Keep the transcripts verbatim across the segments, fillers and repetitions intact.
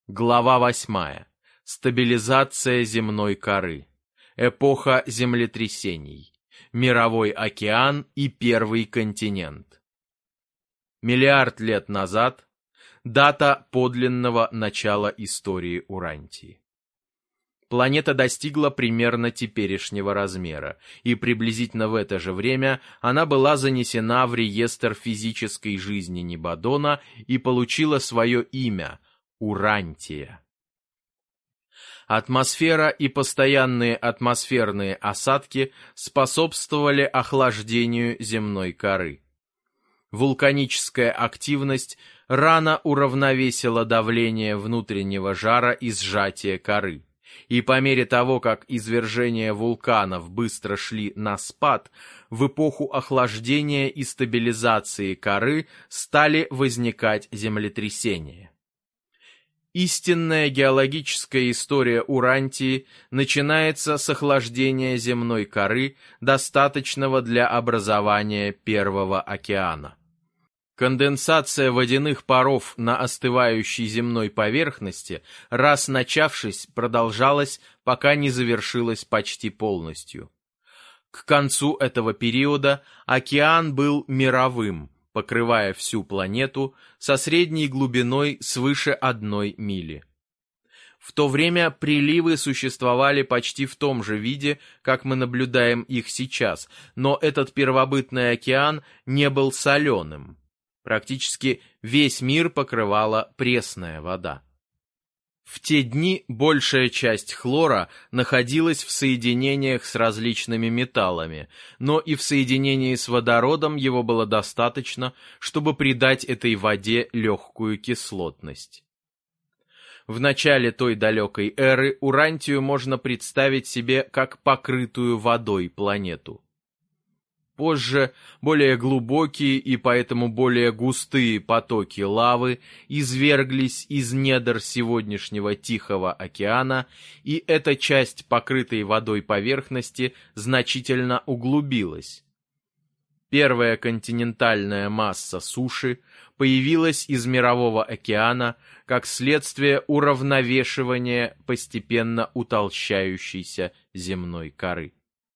Глава восьмая. Стабилизация земной коры. Эпоха землетрясений. Мировой океан и первый континент. Миллиард лет назад. Дата подлинного начала истории Урантии. Планета достигла примерно теперешнего размера, и приблизительно в это же время она была занесена в реестр физической жизни Небодона и получила свое имя – Урантия. Атмосфера и постоянные атмосферные осадки способствовали охлаждению земной коры. Вулканическая активность рано уравновесила давление внутреннего жара и сжатие коры, и по мере того, как извержения вулканов быстро шли на спад, в эпоху охлаждения и стабилизации коры стали возникать землетрясения. Истинная геологическая история Урантии начинается с охлаждения земной коры, достаточного для образования Первого океана. Конденсация водяных паров на остывающей земной поверхности, раз начавшись, продолжалась, пока не завершилась почти полностью. К концу этого периода океан был мировым, покрывая всю планету со средней глубиной свыше одной мили. В то время приливы существовали почти в том же виде, как мы наблюдаем их сейчас, но этот первобытный океан не был соленым. Практически весь мир покрывала пресная вода. В те дни большая часть хлора находилась в соединениях с различными металлами, но и в соединении с водородом его было достаточно, чтобы придать этой воде легкую кислотность. В начале той далекой эры Урантию можно представить себе как покрытую водой планету. Позже более глубокие и поэтому более густые потоки лавы изверглись из недр сегодняшнего Тихого океана, и эта часть покрытой водой поверхности значительно углубилась. Первая континентальная масса суши появилась из Мирового океана как следствие уравновешивания постепенно утолщающейся земной коры.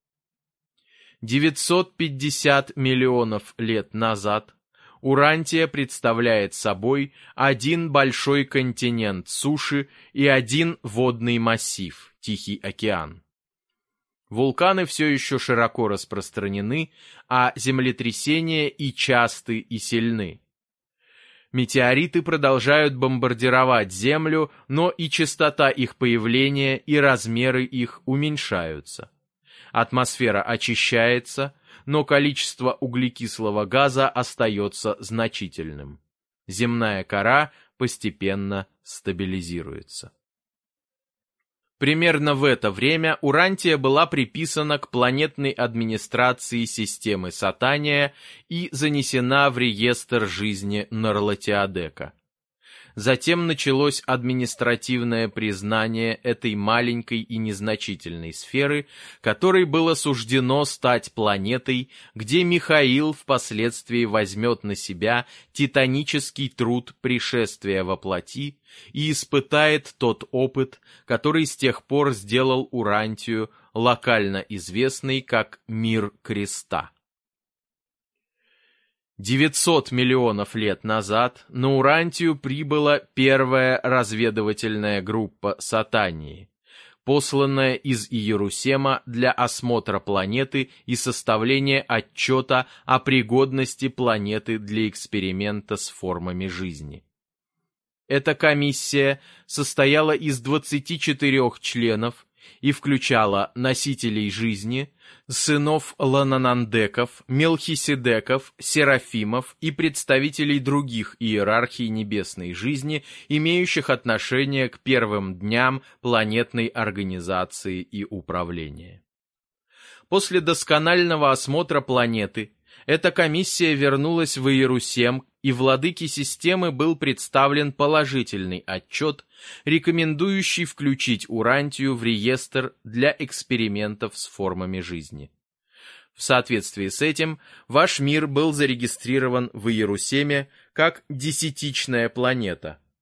девятьсот пятьдесят миллионов лет назад Урантия представляет собой один большой континент суши и один водный массив – Тихий океан. Вулканы все еще широко распространены, а землетрясения и часты, и сильны. Метеориты продолжают бомбардировать Землю, но и частота их появления и размеры их уменьшаются. Атмосфера очищается, но количество углекислого газа остается значительным. Земная кора постепенно стабилизируется. Примерно в это время Урантия была приписана к планетной администрации системы Сатания и занесена в реестр жизни Нарлатиодека. Затем началось административное признание этой маленькой и незначительной сферы, которой было суждено стать планетой, где Михаил впоследствии возьмет на себя титанический труд пришествия во плоти и испытает тот опыт, который с тех пор сделал Урантию локально известной как Мир Креста. девятьсот миллионов лет назад на Урантию прибыла первая разведывательная группа Сатании, посланная из Иерусема для осмотра планеты и составления отчета о пригодности планеты для эксперимента с формами жизни. Эта комиссия состояла из двадцати четырёх членов и включала носителей жизни, сынов Лананандеков, Мелхиседеков, Серафимов и представителей других иерархий небесной жизни, имеющих отношение к первым дням планетной организации и управления. После досконального осмотра планеты эта комиссия вернулась в Иерусем, и владыке системы был представлен положительный отчет, рекомендующий включить Урантию в реестр для экспериментов с формами жизни. В соответствии с этим, ваш мир был зарегистрирован в Иерусеме как десятичная планета.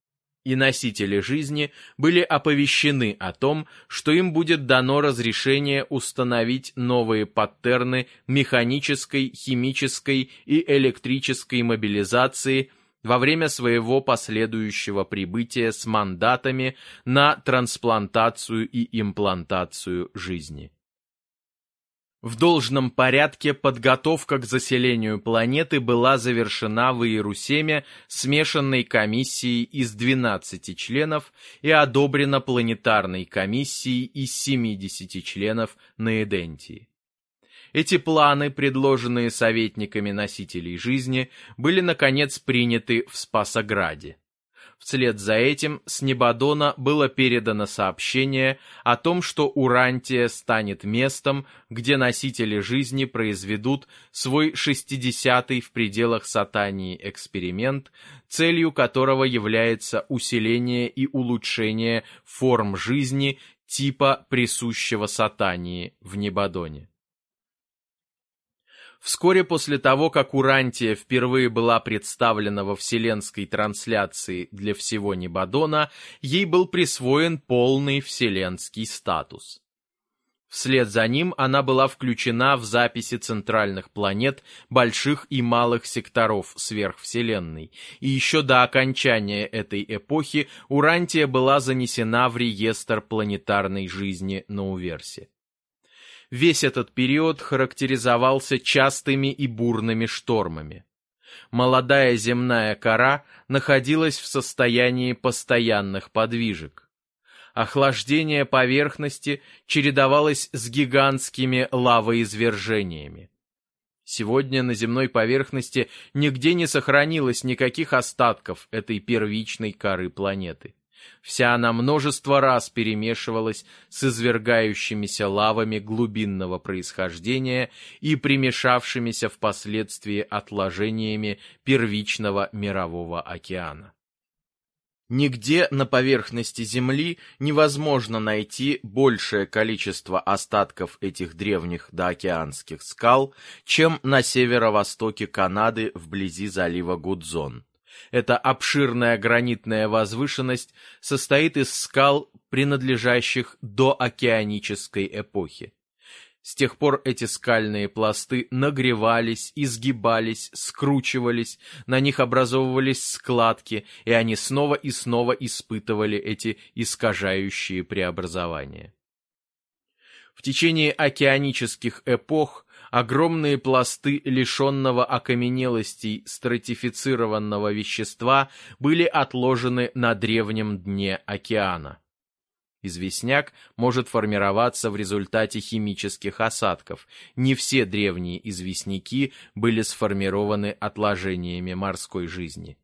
и носители жизни были оповещены о том, что им будет дано разрешение установить новые паттерны механической, химической и электрической мобилизации во время своего последующего прибытия с мандатами на трансплантацию и имплантацию жизни. В должном порядке подготовка к заселению планеты была завершена в Иерусалиме смешанной комиссией из двенадцати членов и одобрена планетарной комиссией из семидесяти членов на Эдентии. Эти планы, предложенные советниками носителей жизни, были, наконец, приняты в Спасограде. Вслед за этим с Небодона было передано сообщение о том, что Урантия станет местом, где носители жизни произведут свой шестидесятый в пределах Сатании эксперимент, целью которого является усиление и улучшение форм жизни типа присущего Сатании в Небодоне. Вскоре после того, как Урантия впервые была представлена во вселенской трансляции для всего Небодона, ей был присвоен полный вселенский статус. Вслед за ним она была включена в записи центральных планет больших и малых секторов сверхвселенной, и еще до окончания этой эпохи Урантия была занесена в реестр планетарной жизни на Уверсе. Весь этот период характеризовался частыми и бурными штормами. Молодая земная кора находилась в состоянии постоянных подвижек. Охлаждение поверхности чередовалось с гигантскими лавоизвержениями. Сегодня на земной поверхности нигде не сохранилось никаких остатков этой первичной коры планеты. Вся она множество раз перемешивалась с извергающимися лавами глубинного происхождения и примешавшимися впоследствии отложениями первичного мирового океана. Нигде на поверхности Земли невозможно найти большее количество остатков этих древних доокеанских скал, чем на северо-востоке Канады вблизи залива Гудзон. Эта обширная гранитная возвышенность состоит из скал, принадлежащих доокеанической эпохе. С тех пор эти скальные пласты нагревались, изгибались, скручивались, на них образовывались складки, и они снова и снова испытывали эти искажающие преобразования. В течение океанических эпох огромные пласты лишенного окаменелостей стратифицированного вещества были отложены на древнем дне океана. Известняк может формироваться в результате химических осадков. Не все древние известняки были сформированы отложениями морской жизни.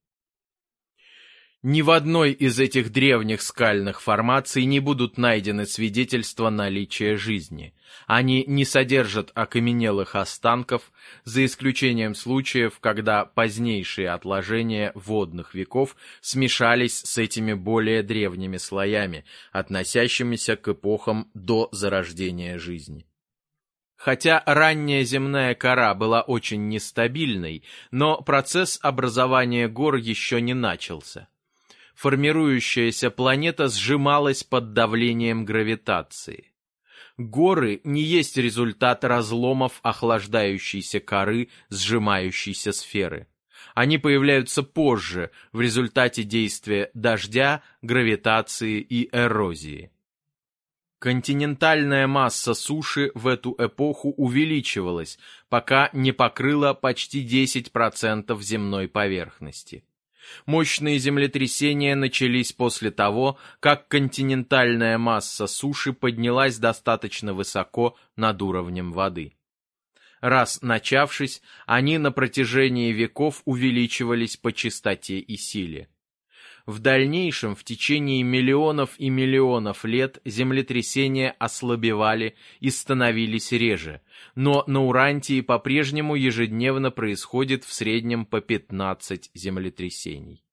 Ни в одной из этих древних скальных формаций не будут найдены свидетельства наличия жизни. Они не содержат окаменелых останков, за исключением случаев, когда позднейшие отложения водных веков смешались с этими более древними слоями, относящимися к эпохам до зарождения жизни. Хотя ранняя земная кора была очень нестабильной, но процесс образования гор еще не начался. Формирующаяся планета сжималась под давлением гравитации. Горы не есть результат разломов охлаждающейся коры сжимающейся сферы. Они появляются позже, в результате действия дождя, гравитации и эрозии. Континентальная масса суши в эту эпоху увеличивалась, пока не покрыла почти десять процентов земной поверхности. Мощные землетрясения начались после того, как континентальная масса суши поднялась достаточно высоко над уровнем воды. Раз начавшись, они на протяжении веков увеличивались по частоте и силе. В дальнейшем, в течение миллионов и миллионов лет, землетрясения ослабевали и становились реже, но на Урантии по-прежнему ежедневно происходит в среднем по пятнадцать землетрясений.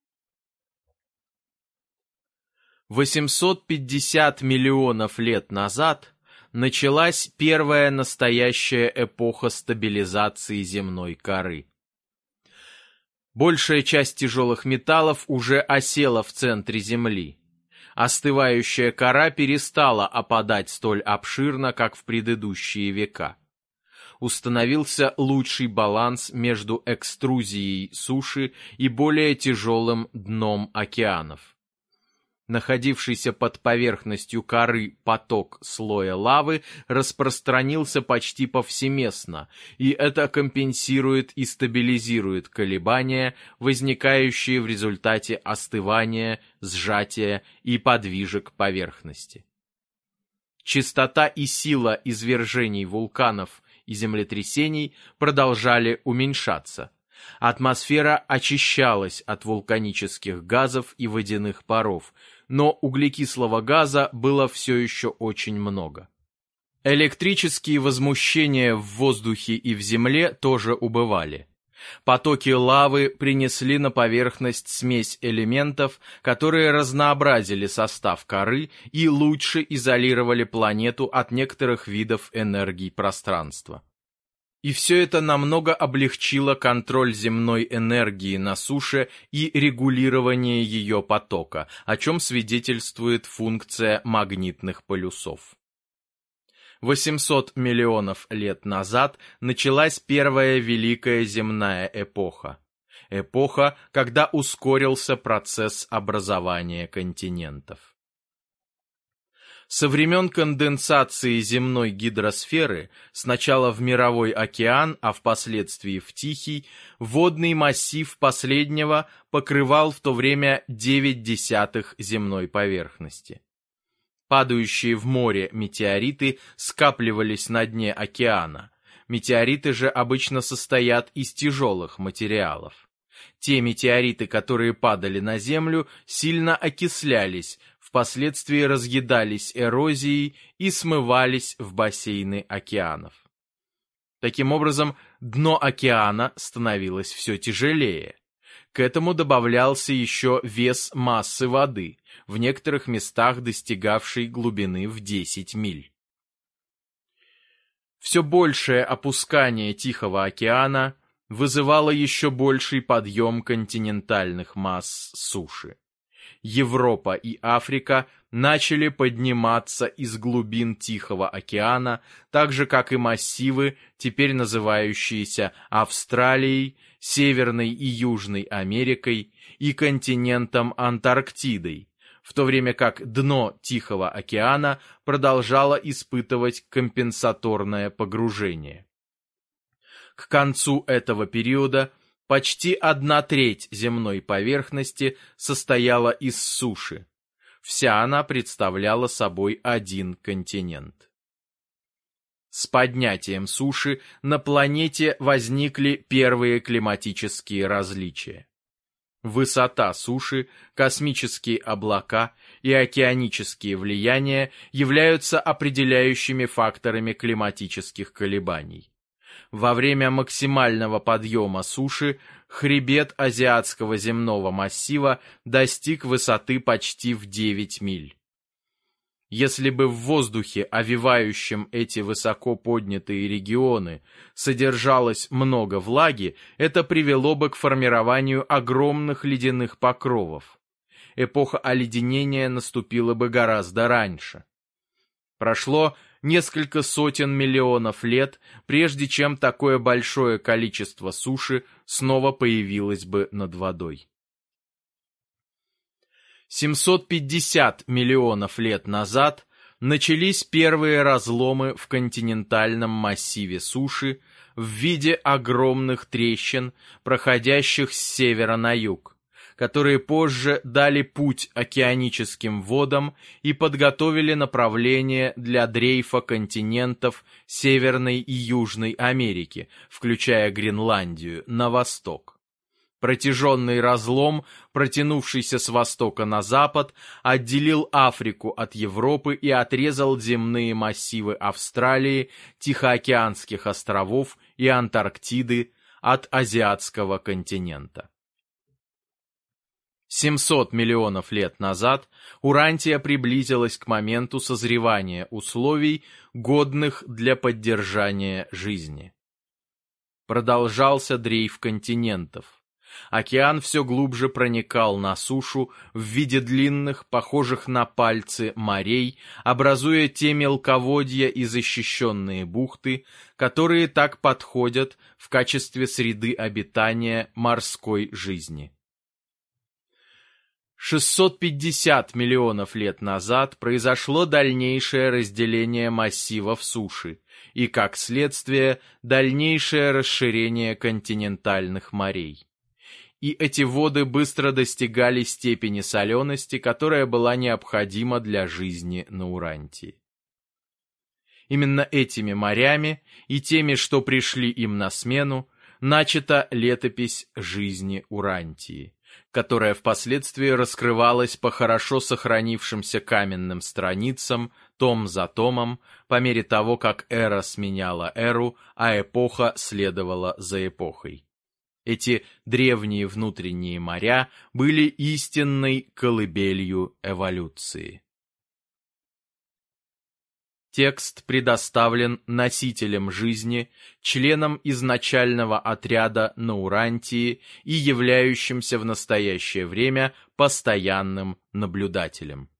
восемьсот пятьдесят миллионов лет назад началась первая настоящая эпоха стабилизации земной коры. Большая часть тяжелых металлов уже осела в центре Земли. Остывающая кора перестала опадать столь обширно, как в предыдущие века. Установился лучший баланс между экструзией суши и более тяжелым дном океанов. Находившийся под поверхностью коры поток слоя лавы распространился почти повсеместно, и это компенсирует и стабилизирует колебания, возникающие в результате остывания, сжатия и подвижек поверхности. Частота и сила извержений вулканов и землетрясений продолжали уменьшаться. Атмосфера очищалась от вулканических газов и водяных паров, но углекислого газа было все еще очень много. Электрические возмущения в воздухе и в земле тоже убывали. Потоки лавы принесли на поверхность смесь элементов, которые разнообразили состав коры и лучше изолировали планету от некоторых видов энергий пространства. И все это намного облегчило контроль земной энергии на суше и регулирование ее потока, о чем свидетельствует функция магнитных полюсов. восемьсот миллионов лет назад началась первая великая земная эпоха. Эпоха, когда ускорился процесс образования континентов. Со времен конденсации земной гидросферы, сначала в мировой океан, а впоследствии в Тихий, водный массив последнего покрывал в то время девять десятых земной поверхности. Падающие в море метеориты скапливались на дне океана. Метеориты же обычно состоят из тяжелых материалов. Те метеориты, которые падали на Землю, сильно окислялись, впоследствии разъедались эрозией и смывались в бассейны океанов. Таким образом, дно океана становилось все тяжелее. К этому добавлялся еще вес массы воды, в некоторых местах достигавшей глубины в десять миль. Все большее опускание Тихого океана вызывало еще больший подъем континентальных масс суши. Европа и Африка начали подниматься из глубин Тихого океана, так же, как и массивы, теперь называющиеся Австралией, Северной и Южной Америкой и континентом Антарктидой, в то время как дно Тихого океана продолжало испытывать компенсаторное погружение. К концу этого периода почти одна треть земной поверхности состояла из суши. Вся она представляла собой один континент. С поднятием суши на планете возникли первые климатические различия. Высота суши, космические облака и океанические влияния являются определяющими факторами климатических колебаний. Во время максимального подъема суши хребет азиатского земного массива достиг высоты почти в девять миль. Если бы в воздухе, овивающем эти высоко поднятые регионы, содержалось много влаги, это привело бы к формированию огромных ледяных покровов. Эпоха оледенения наступила бы гораздо раньше. Прошло несколько сотен миллионов лет, прежде чем такое большое количество суши снова появилось бы над водой. семьсот пятьдесят миллионов лет назад начались первые разломы в континентальном массиве суши в виде огромных трещин, проходящих с севера на юг, которые позже дали путь океаническим водам и подготовили направление для дрейфа континентов Северной и Южной Америки, включая Гренландию, на восток. Протяженный разлом, протянувшийся с востока на запад, отделил Африку от Европы и отрезал земные массивы Австралии, Тихоокеанских островов и Антарктиды от азиатского континента. семьсот миллионов лет назад Урантия приблизилась к моменту созревания условий, годных для поддержания жизни. Продолжался дрейф континентов. Океан все глубже проникал на сушу в виде длинных, похожих на пальцы, морей, образуя те мелководья и защищенные бухты, которые так подходят в качестве среды обитания морской жизни. шестьсот пятьдесят миллионов лет назад произошло дальнейшее разделение массивов суши и, как следствие, дальнейшее расширение континентальных морей. И эти воды быстро достигали степени солености, которая была необходима для жизни на Урантии. Именно этими морями и теми, что пришли им на смену, начата летопись жизни Урантии, которая впоследствии раскрывалась по хорошо сохранившимся каменным страницам, том за томом, по мере того, как эра сменяла эру, а эпоха следовала за эпохой. Эти древние внутренние моря были истинной колыбелью эволюции. Текст предоставлен носителем жизни, членом изначального отряда на Урантии и являющимся в настоящее время постоянным наблюдателем.